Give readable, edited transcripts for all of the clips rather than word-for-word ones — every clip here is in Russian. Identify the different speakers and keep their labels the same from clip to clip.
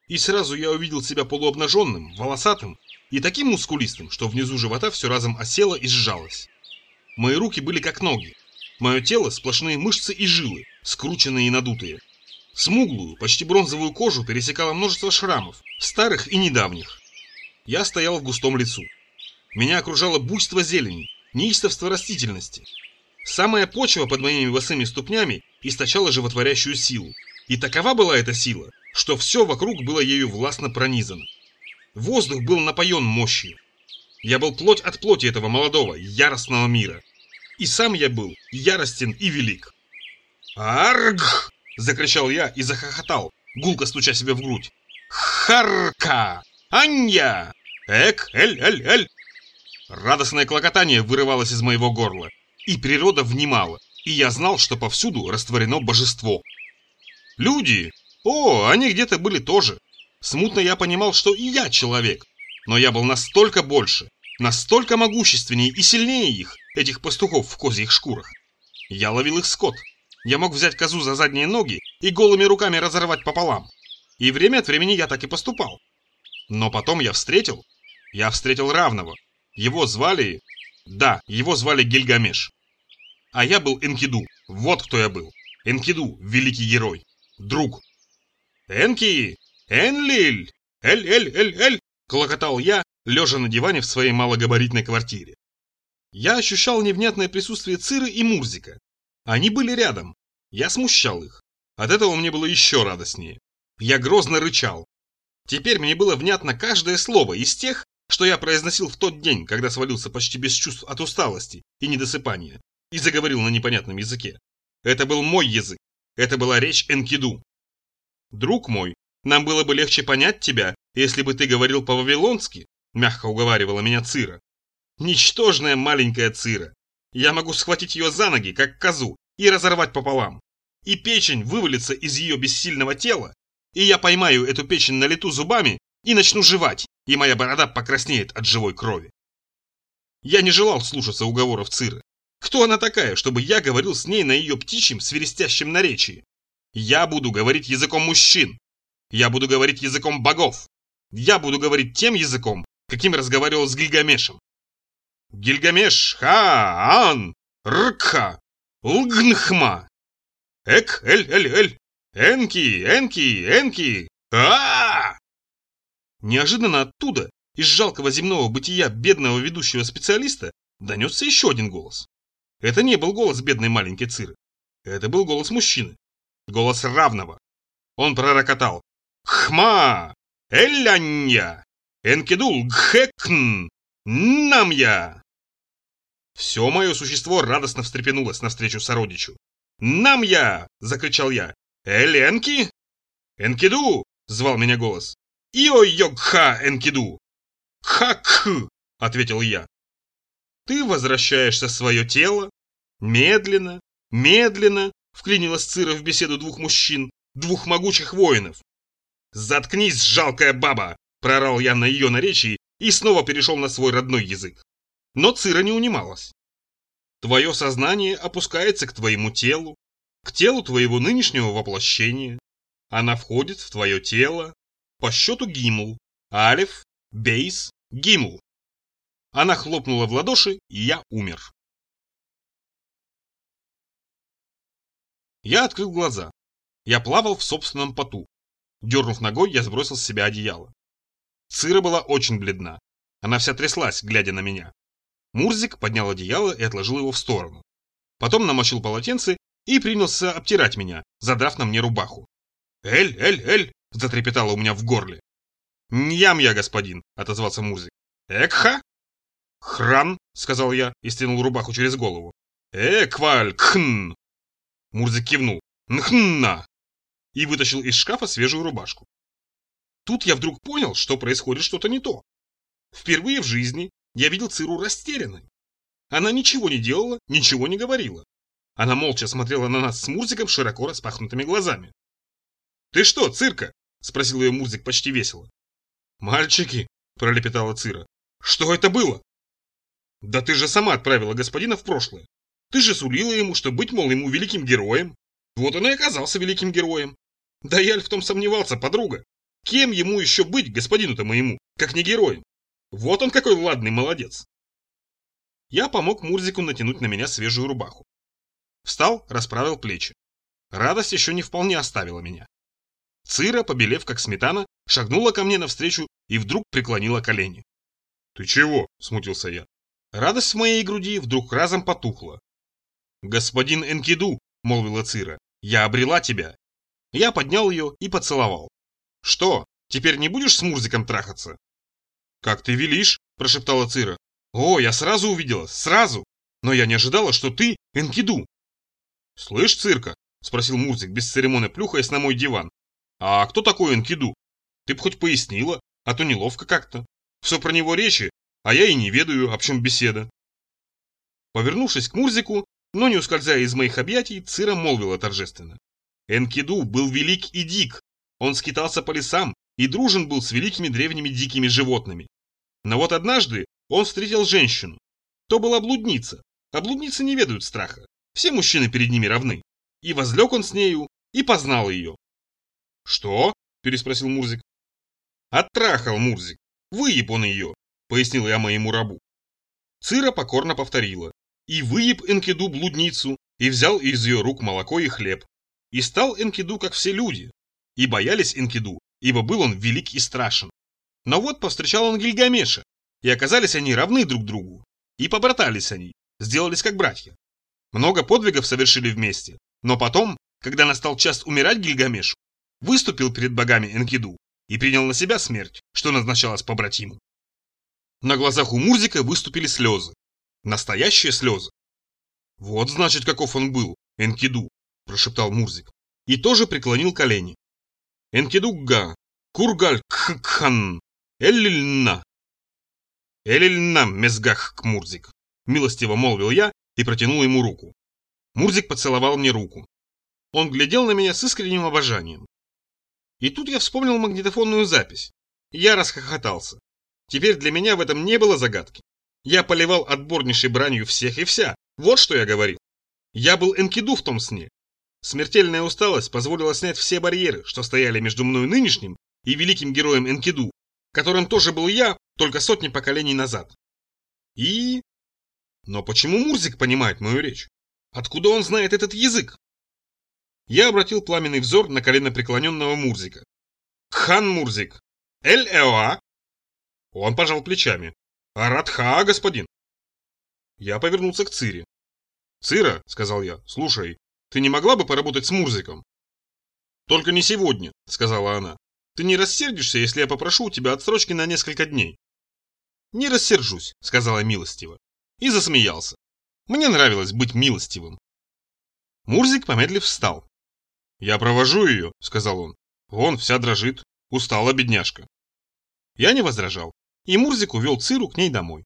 Speaker 1: И сразу я увидел себя полуобнаженным, волосатым и таким мускулистым, что внизу живота все разом осело и сжалось. Мои руки были как ноги. Мое тело сплошные мышцы и жилы, скрученные и надутые. Смуглую, почти бронзовую кожу пересекало множество шрамов, старых и недавних. Я стоял в густом лесу. Меня окружало буйство зелени, неистовство растительности. Самая почва под моими босыми ступнями источала животворящую силу. И такова была эта сила, что все вокруг было ею властно пронизано. Воздух был напоен мощью. Я был плоть от плоти этого молодого, яростного мира. И сам я был яростен и велик. «Арг!» — закричал я и захохотал, гулко стуча себе в грудь. «Харка! Анья! Эк, эль!» Радостное клокотание вырывалось из моего горла, и природа внимала, и я знал, что повсюду растворено божество. Люди! О, они где-то были тоже. Смутно я понимал, что и я человек, но я был настолько больше, настолько могущественнее и сильнее их, этих пастухов в козьих шкурах. Я ловил их скот. Я мог взять козу за задние ноги и голыми руками разорвать пополам. И время от времени я так и поступал. Но потом я встретил равного. Его звали Гильгамеш. А я был Энкиду. Вот кто я был. Энкиду, великий герой. Друг. «Энки! Энлиль! Эль!» — клокотал я, лежа на диване в своей малогабаритной квартире. Я ощущал невнятное присутствие Циры и Мурзика. Они были рядом. Я смущал их. От этого мне было еще радостнее. Я грозно рычал. Теперь мне было внятно каждое слово из тех, что я произносил в тот день, когда свалился почти без чувств от усталости и недосыпания, и заговорил на непонятном языке. Это был мой язык. Это была речь Энкиду. «Друг мой, нам было бы легче понять тебя, если бы ты говорил по-вавилонски», мягко уговаривала меня Цира. «Ничтожная маленькая Цира. Я могу схватить ее за ноги, как козу, и разорвать пополам. И печень вывалится из ее бессильного тела, и я поймаю эту печень на лету зубами и начну жевать, и моя борода покраснеет от живой крови». Я не желал слушаться уговоров Циры. Кто она такая, чтобы я говорил с ней на ее птичьем свиристящем наречии? Я буду говорить языком мужчин. Я буду говорить языком богов. Я буду говорить тем языком, каким разговаривал с Гильгамешем. Гильгамеш, ха-ан, ркха, лгнхма. Эк, эль, энки, а! Неожиданно оттуда, из жалкого земного бытия бедного ведущего специалиста, донесся еще один голос. Это не был голос бедной маленькой Циры. Это был голос мужчины. Голос равного. Он пророкотал: «Хма! Элянья! Энкидул гхэкн! Намья!» Все мое существо радостно встрепенулось навстречу сородичу. «Намья!» — закричал я. «Эленки?» «Энкиду!» — звал меня голос. «Ио-йогха, Энкиду!» «Хак-х!» — ответил я. «Ты возвращаешься в свое тело?» «Медленно, медленно!» — вклинилась Цира в беседу двух мужчин, двух могучих воинов. «Заткнись, жалкая баба!» — проорал я на ее наречии и снова перешел на свой родной язык. Но Цира не унималась. «Твое сознание опускается к твоему телу, к телу твоего нынешнего воплощения. Она входит в твое тело по счету Гимл. Алеф, Бейс, Гимл». Она хлопнула в ладоши, и я умер. Я открыл глаза. Я плавал в собственном поту. Дернув ногой, я сбросил с себя одеяло. Цира была очень бледна. Она вся тряслась, глядя на меня. Мурзик поднял одеяло и отложил его в сторону. Потом намочил полотенце и принялся обтирать меня, задрав на мне рубаху. «Эль!» — затрепетало у меня в горле. «Ньям я, господин!» — отозвался Мурзик. «Экха?» «Хран!» — сказал я и стянул рубаху через голову. «Экваль! Кхн!» Мурзик кивнул. «Нхнна!» и вытащил из шкафа свежую рубашку. Тут я вдруг понял, что происходит что-то не то. Впервые в жизни я видел Циру растерянной. Она ничего не делала, ничего не говорила. Она молча смотрела на нас с Мурзиком широко распахнутыми глазами. «Ты что, Цирка?» — спросил ее Мурзик почти весело. «Мальчики!» — пролепетала Цира. «Что это было?» «Да ты же сама отправила господина в прошлое. Ты же сулила ему, что быть, мол, ему великим героем. Вот он и оказался великим героем. Да я в том сомневался, подруга. Кем ему еще быть, господину-то моему, как не героем? Вот он какой ладный молодец. Я помог Мурзику натянуть на меня свежую рубаху. Встал, расправил плечи. Радость еще не вполне оставила меня. Цира, побелев как сметана, шагнула ко мне навстречу и вдруг преклонила колени. «Ты чего?» – смутился я. Радость в моей груди вдруг разом потухла. «Господин Энкиду», – молвила Цира, – «я обрела тебя». Я поднял ее и поцеловал. «Что, теперь не будешь с Мурзиком трахаться?» «Как ты велишь», – прошептала Цира. «О, я сразу увидела, сразу! Но я не ожидала, что ты Энкиду». «Слышь, Цирка», – спросил Мурзик, бесцеремонно плюхаясь на мой диван. «А кто такой Энкиду? Ты б хоть пояснила, а то неловко как-то. Все про него речи, а я и не ведаю, о чем беседа». Повернувшись к Мурзику, но не ускользая из моих объятий, Цира молвила торжественно. «Энкиду был велик и дик. Он скитался по лесам и дружен был с великими древними дикими животными. Но вот однажды он встретил женщину. То была блудница, а блудницы не ведают страха. Все мужчины перед ними равны. И возлег он с нею, и познал ее». «Что?» – переспросил Мурзик. «Оттрахал Мурзик. Выеб он ее», – пояснил я моему рабу. Цира покорно повторила. «И выеб Энкиду блудницу, и взял из ее рук молоко и хлеб. И стал Энкиду, как все люди. И боялись Энкиду, ибо был он велик и страшен. Но вот повстречал он Гильгамеша, и оказались они равны друг другу. И побратались они, сделались как братья. Много подвигов совершили вместе, но потом, когда настал час умирать Гильгамешу, выступил перед богами Энкиду и принял на себя смерть, что назначалось побратиму». На глазах у Мурзика выступили слезы. Настоящие слезы. «Вот значит, каков он был, Энкиду», – прошептал Мурзик. И тоже преклонил колени. «Энкиду-га, кургаль-кхан, эллильна». «Эллильна, мезгах, Мурзик», – милостиво молвил я и протянул ему руку. Мурзик поцеловал мне руку. Он глядел на меня с искренним обожанием. И тут я вспомнил магнитофонную запись. Я расхохотался. Теперь для меня в этом не было загадки. Я поливал отборнейшей бранью всех и вся. Вот что я говорил. Я был Энкиду в том сне. Смертельная усталость позволила снять все барьеры, что стояли между мной нынешним и великим героем Энкиду, которым тоже был я, только сотни поколений назад. Но почему Мурзик понимает мою речь? Откуда он знает этот язык? Я обратил пламенный взор на коленопреклоненного Мурзика. «Кхан Мурзик! Эль-Эоа!» Он пожал плечами. «Аратха, господин!» Я повернулся к Цире. «Цира», — сказал я, — «слушай, ты не могла бы поработать с Мурзиком?» «Только не сегодня», — сказала она. «Ты не рассердишься, если я попрошу у тебя отсрочки на несколько дней?» «Не рассержусь», — сказала милостиво. И засмеялся. Мне нравилось быть милостивым. Мурзик, помедлив, встал. «Я провожу ее», — сказал он. «Вон, вся дрожит. Устала бедняжка». Я не возражал, и Мурзик увел Циру к ней домой.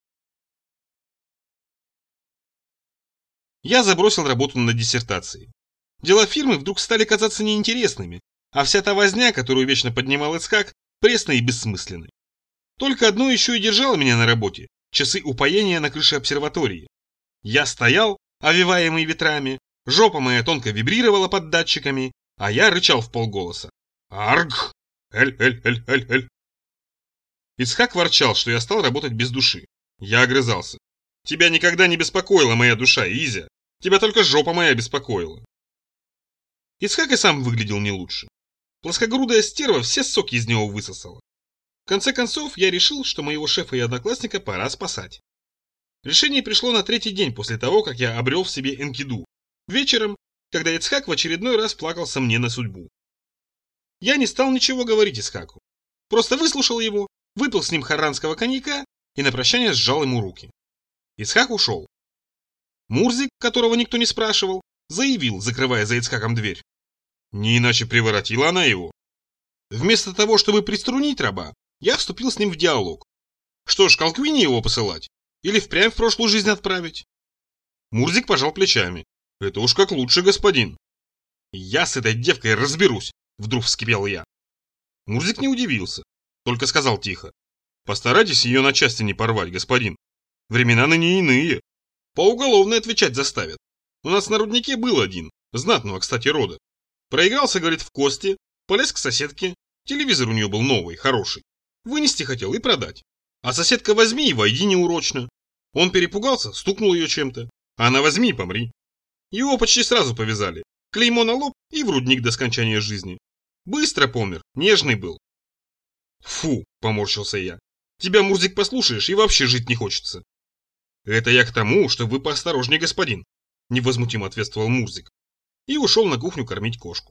Speaker 1: Я забросил работу над диссертацией. Дела фирмы вдруг стали казаться неинтересными, а вся та возня, которую вечно поднимал Ицхак, пресной и бессмысленной. Только одно еще и держало меня на работе – часы упоения на крыше обсерватории. Я стоял, овиваемый ветрами, жопа моя тонко вибрировала под датчиками, а я рычал вполголоса. «Арг! Эль-эль-эль-эль-эль!» Ицхак ворчал, что я стал работать без души. Я огрызался. «Тебя никогда не беспокоила моя душа, Изя. Тебя только жопа моя беспокоила». Ицхак и сам выглядел не лучше. Плоскогрудая стерва все соки из него высосала. В конце концов, я решил, что моего шефа и одноклассника пора спасать. Решение пришло на третий день после того, как я обрел в себе Энкиду. Вечером, когда Ицхак в очередной раз плакался мне на судьбу. Я не стал ничего говорить Ицхаку. Просто выслушал его, выпил с ним харранского коньяка и на прощание сжал ему руки. Ицхак ушел. Мурзик, которого никто не спрашивал, заявил, закрывая за Ицхаком дверь. Не иначе приворотила она его. Вместо того, чтобы приструнить раба, я вступил с ним в диалог. Что ж, к Алквине его посылать? Или впрямь в прошлую жизнь отправить? Мурзик пожал плечами. Это уж как лучше, господин. Я с этой девкой разберусь, вдруг вскипел я. Мурзик не удивился, только сказал тихо. Постарайтесь ее на части не порвать, господин. Времена ныне иные. Поуголовно отвечать заставят. У нас на руднике был один, знатного, кстати, рода. Проигрался, говорит, в кости, полез к соседке, Телевизор у нее был новый, хороший. Вынести хотел и продать. А соседка возьми и войди неурочно. Он перепугался, стукнул ее чем-то. А она возьми и помри. Его почти сразу повязали. Клеймо на лоб и в рудник до скончания жизни. Быстро помер, нежный был. Фу, поморщился я. Тебя, Мурзик, послушаешь и вообще жить не хочется. Это я к тому, что вы поосторожнее, господин, невозмутимо ответствовал Мурзик. И ушел на кухню кормить кошку.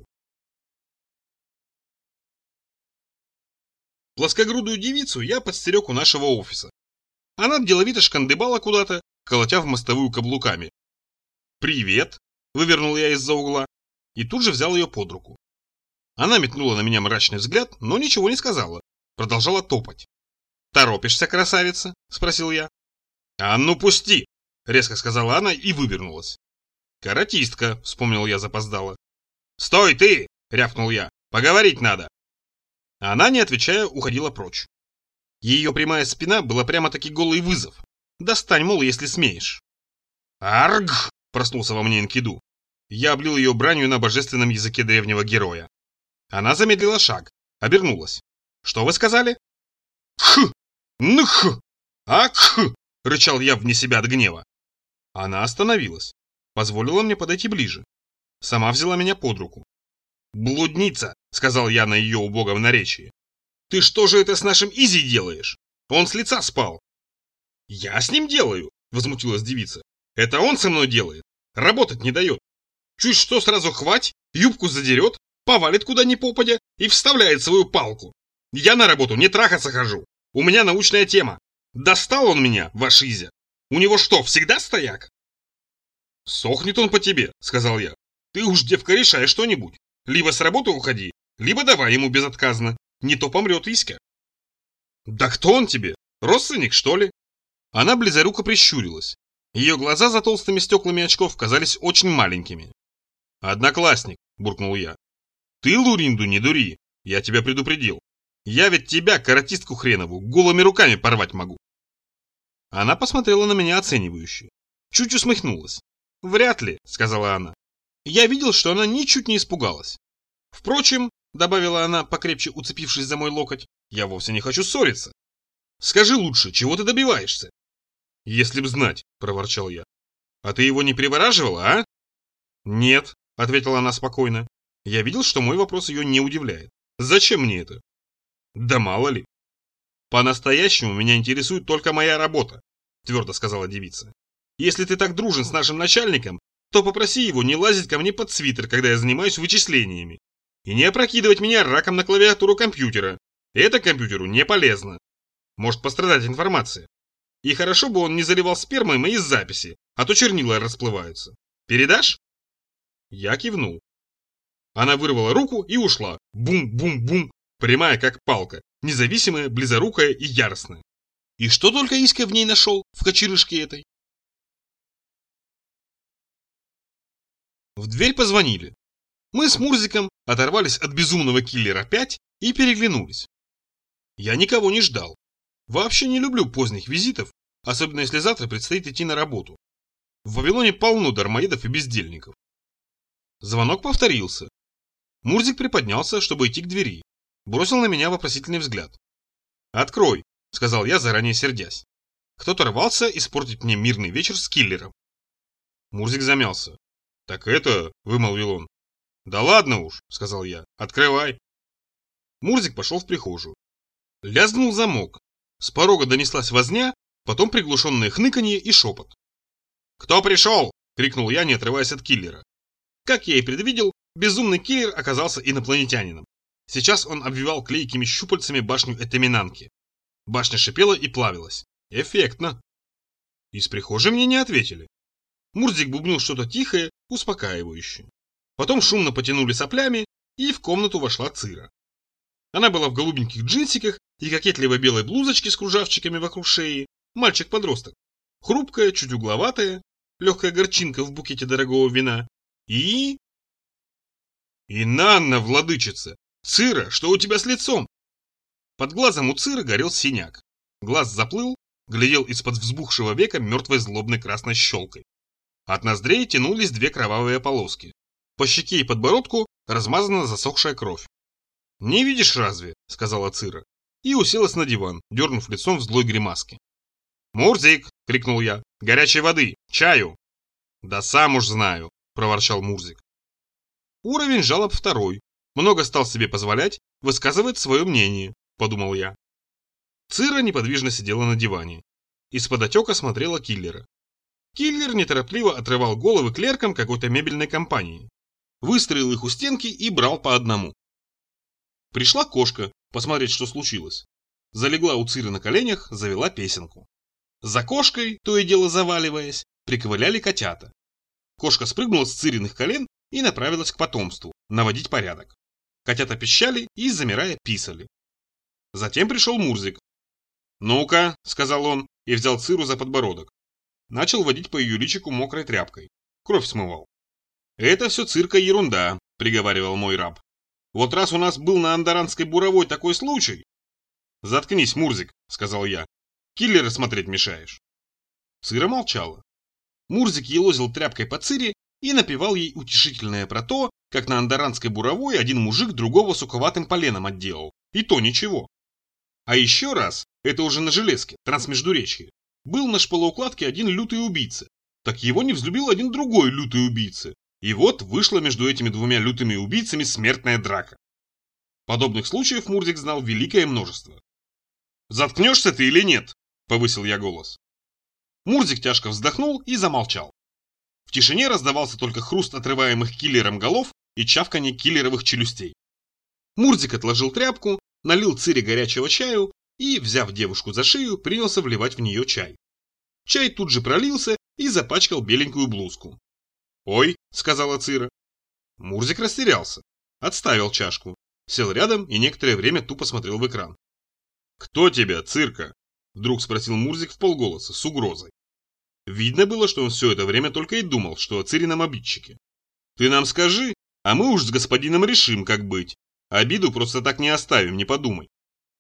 Speaker 1: Плоскогрудую девицу я подстерег у нашего офиса. Она деловито шкандыбала куда-то, колотя в мостовую каблуками. «Привет!» – вывернул я из-за угла и тут же взял ее под руку. Она метнула на меня мрачный взгляд, но ничего не сказала, продолжала топать. «Торопишься, красавица?» – спросил я. «А ну пусти!» – резко сказала она и вывернулась. «Каратистка!» – вспомнил я запоздало. «Стой ты!» – рявкнул я. «Поговорить надо!» Она, не отвечая, уходила прочь. Ее прямая спина была прямо-таки голый вызов. Достань, мол, если смеешь. «Арг!» – проснулся во мне Энкиду. Я облил ее бранью на божественном языке древнего героя. Она замедлила шаг, обернулась. «Что вы сказали?» «Кх! Нх! Акх!» – рычал я вне себя от гнева. Она остановилась, позволила мне подойти ближе. Сама взяла меня под руку. «Блудница!» – сказал я на ее убогом наречии. «Ты что же это с нашим Изи делаешь? Он с лица спал». «Я с ним делаю!» – возмутилась девица. «Это он со мной делает. Работать не дает. Чуть что сразу хвать, юбку задерет, повалит куда ни попадя и вставляет свою палку. Я на работу не трахаться хожу. У меня научная тема. Достал он меня, ваш Изя. У него что, всегда стояк?» «Сохнет он по тебе», – сказал я. «Ты уж, девка, решай что-нибудь. Либо с работы уходи, либо давай ему безотказно. Не то помрет Иська». «Да кто он тебе? Родственник, что ли?» Она близоруко прищурилась. Ее глаза за толстыми стеклами очков казались очень маленькими. «Одноклассник», – буркнул я. «Ты, Луринду, не дури. Я тебя предупредил. Я ведь тебя, каратистку хренову, голыми руками порвать могу». Она посмотрела на меня оценивающе. Чуть усмехнулась. «Вряд ли», – сказала она. Я видел, что она ничуть не испугалась. «Впрочем», — добавила она, покрепче уцепившись за мой локоть, — «я вовсе не хочу ссориться. Скажи лучше, чего ты добиваешься?» «Если б знать», — проворчал я. «А ты его не привораживала, а?» «Нет», — ответила она спокойно. Я видел, что мой вопрос ее не удивляет. «Зачем мне это?» «Да мало ли». «По-настоящему меня интересует только моя работа», — твердо сказала девица. «Если ты так дружен с нашим начальником, то попроси его не лазить ко мне под свитер, когда я занимаюсь вычислениями. И не опрокидывать меня раком на клавиатуру компьютера. Это компьютеру не полезно. Может пострадать информация. И хорошо бы он не заливал спермой мои записи, а то чернила расплываются. Передашь?» Я кивнул. Она вырвала руку и ушла. Бум-бум-бум. Прямая как палка. Независимая, близорукая и яростная. И что только Иська в ней нашел, в кочерышке этой? В дверь позвонили. Мы с Мурзиком оторвались от безумного киллера 5 и переглянулись. Я никого не ждал. Вообще не люблю поздних визитов, особенно если завтра предстоит идти на работу. В Вавилоне полно дармоедов и бездельников. Звонок повторился. Мурзик приподнялся, чтобы идти к двери. Бросил на меня вопросительный взгляд. «Открой», — сказал я, заранее сердясь. Кто-то рвался испортить мне мирный вечер с киллером. Мурзик замялся. «Так это...» — вымолвил он. «Да ладно уж», — сказал я. «Открывай». Мурзик пошел в прихожую. Лязгнул замок. С порога донеслась возня, потом приглушенное хныканье и шепот. «Кто пришел?» — крикнул я, не отрываясь от киллера. Как я и предвидел, безумный киллер оказался инопланетянином. Сейчас он обвивал клейкими щупальцами башню Этаминанки. Башня шипела и плавилась. Эффектно. Из прихожей мне не ответили. Мурзик бубнил что-то тихое, успокаивающее. Потом шумно потянули соплями, и в комнату вошла Цира. Она была в голубеньких джинсиках и кокетливой белой блузочке с кружавчиками вокруг шеи. Мальчик-подросток. Хрупкая, чуть угловатая, легкая горчинка в букете дорогого вина. И Нанна, владычица! Цира, что у тебя с лицом? Под глазом у Циры горел синяк. Глаз заплыл, глядел из-под взбухшего века мертвой злобной красной щелкой. От ноздрей тянулись две кровавые полоски. По щеке и подбородку размазана засохшая кровь. «Не видишь разве?» – сказала Цира. И уселась на диван, дернув лицом в злой гримаске. «Мурзик!» – крикнул я. «Горячей воды! Чаю!» «Да сам уж знаю!» – проворчал Мурзик. Уровень жалоб второй. Много стал себе позволять, высказывает свое мнение, подумал я. Цира неподвижно сидела на диване. Из-под отека смотрела киллера. Киллер неторопливо отрывал головы клеркам какой-то мебельной компании. Выстроил их у стенки и брал по одному. Пришла кошка посмотреть, что случилось. Залегла у Циры на коленях, завела песенку. За кошкой, то и дело заваливаясь, приковыляли котята. Кошка спрыгнула с Цыриных колен и направилась к потомству, наводить порядок. Котята пищали и, замирая, писали. Затем пришел Мурзик. «Ну-ка», — сказал он, и взял Циру за подбородок. Начал водить по ее личику мокрой тряпкой. Кровь смывал. «Это все цирка ерунда», — приговаривал мой раб. «Вот раз у нас был на Андаранской буровой такой случай...» «Заткнись, Мурзик», — сказал я. «Киллера смотреть мешаешь». Цира молчала. Мурзик елозил тряпкой по Цире и напевал ей утешительное про то, как на Андаранской буровой один мужик другого суковатым поленом отделал. И то ничего. А еще раз, это уже на железке, трансмеждуречье, был на шпалоукладке один лютый убийца. Так его не взлюбил один другой лютый убийца. И вот вышла между этими двумя лютыми убийцами смертная драка. Подобных случаев Мурзик знал великое множество. «Заткнешься ты или нет?» – повысил я голос. Мурзик тяжко вздохнул и замолчал. В тишине раздавался только хруст отрываемых киллером голов и чавканье киллеровых челюстей. Мурзик отложил тряпку, налил Цире горячего чаю и, взяв девушку за шею, принялся вливать в нее чай. Чай тут же пролился и запачкал беленькую блузку. «Ой», — сказала Цира. Мурзик растерялся, отставил чашку, сел рядом и некоторое время тупо смотрел в экран. «Кто тебя, Цирка?» — вдруг спросил Мурзик вполголоса, с угрозой. Видно было, что он все это время только и думал, что о Цирином обидчике. «Ты нам скажи, а мы уж с господином решим, как быть. Обиду просто так не оставим, не подумай».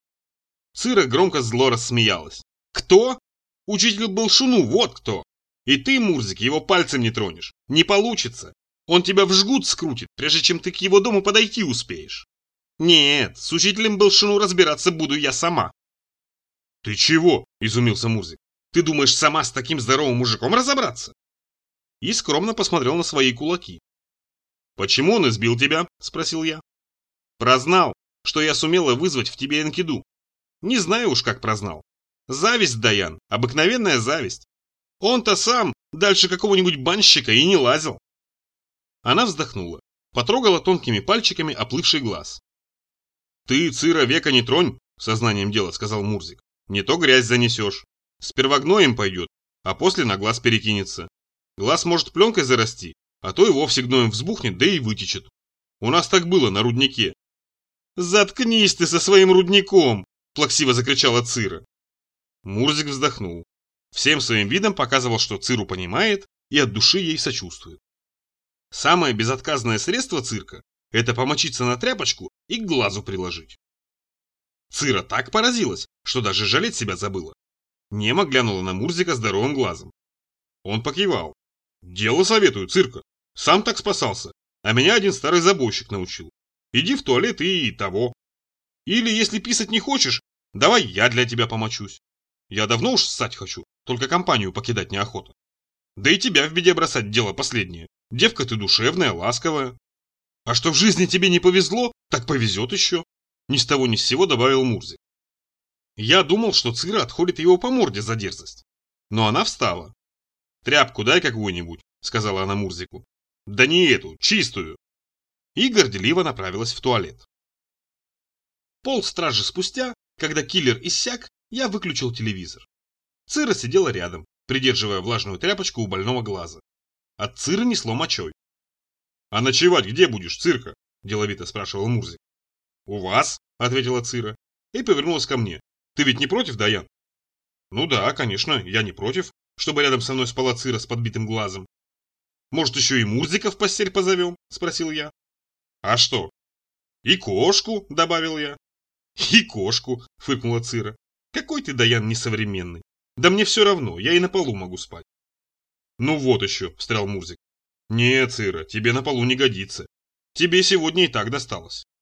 Speaker 1: Цира громко зло рассмеялась. «Кто? Учитель был Шуну, вот кто! И ты, Мурзик, его пальцем не тронешь. Не получится. Он тебя в жгут скрутит, прежде чем ты к его дому подойти успеешь. Нет, с учителем был Шуну разбираться буду я сама». «Ты чего?» – изумился Мурзик. «Ты думаешь, сама с таким здоровым мужиком разобраться?» И скромно посмотрел на свои кулаки. «Почему он избил тебя?» – спросил я. «Прознал, что я сумела вызвать в тебе Энкиду. Не знаю уж, как прознал. Зависть, Даян, обыкновенная зависть. Он-то сам дальше какого-нибудь банщика и не лазил». Она вздохнула, потрогала тонкими пальчиками оплывший глаз. «Ты, Цира, века не тронь», — сознанием дела сказал Мурзик. «Не то грязь занесешь. Сперва гноем пойдет, а после на глаз перекинется. Глаз может пленкой зарасти, а то и вовсе гноем взбухнет, да и вытечет. У нас так было на руднике». «Заткнись ты со своим рудником!» – плаксиво закричала Цира. Мурзик вздохнул. Всем своим видом показывал, что Циру понимает и от души ей сочувствует. Самое безотказное средство цирка – это помочиться на тряпочку и к глазу приложить. Цира так поразилась, что даже жалеть себя забыла. Немо глянула на Мурзика здоровым глазом. Он покивал. «Дело советую, Цирка. Сам так спасался, а меня один старый забойщик научил. Иди в туалет и того. Или, если писать не хочешь, давай я для тебя помочусь. Я давно уж ссать хочу, только компанию покидать неохота. Да и тебя в беде бросать дело последнее. Девка ты душевная, ласковая. А что в жизни тебе не повезло, так повезет еще». Ни с того ни с сего добавил Мурзик. Я думал, что Цира отходит его по морде за дерзость. Но она встала. «Тряпку дай какую-нибудь», — сказала она Мурзику. «Да не эту, чистую». И горделиво направилась в туалет. Полстражи спустя, когда киллер иссяк, я выключил телевизор. Цира сидела рядом, придерживая влажную тряпочку у больного глаза. От Циры несло мочой. «А ночевать где будешь, Цирка?» – деловито спрашивал Мурзик. «У вас», – ответила Цира, и повернулась ко мне. «Ты ведь не против, Даян?» «Ну да, конечно, я не против, чтобы рядом со мной спала Цира с подбитым глазом». «Может, еще и Мурзика в постель позовем?» – спросил я. «А что?» «И кошку», – добавил я. «И кошку», – фыркнула Цира. «Какой ты, Даян, несовременный. Да мне все равно, я и на полу могу спать». «Ну вот еще», – встрял Мурзик. «Не, Цира, тебе на полу не годится. Тебе сегодня и так досталось.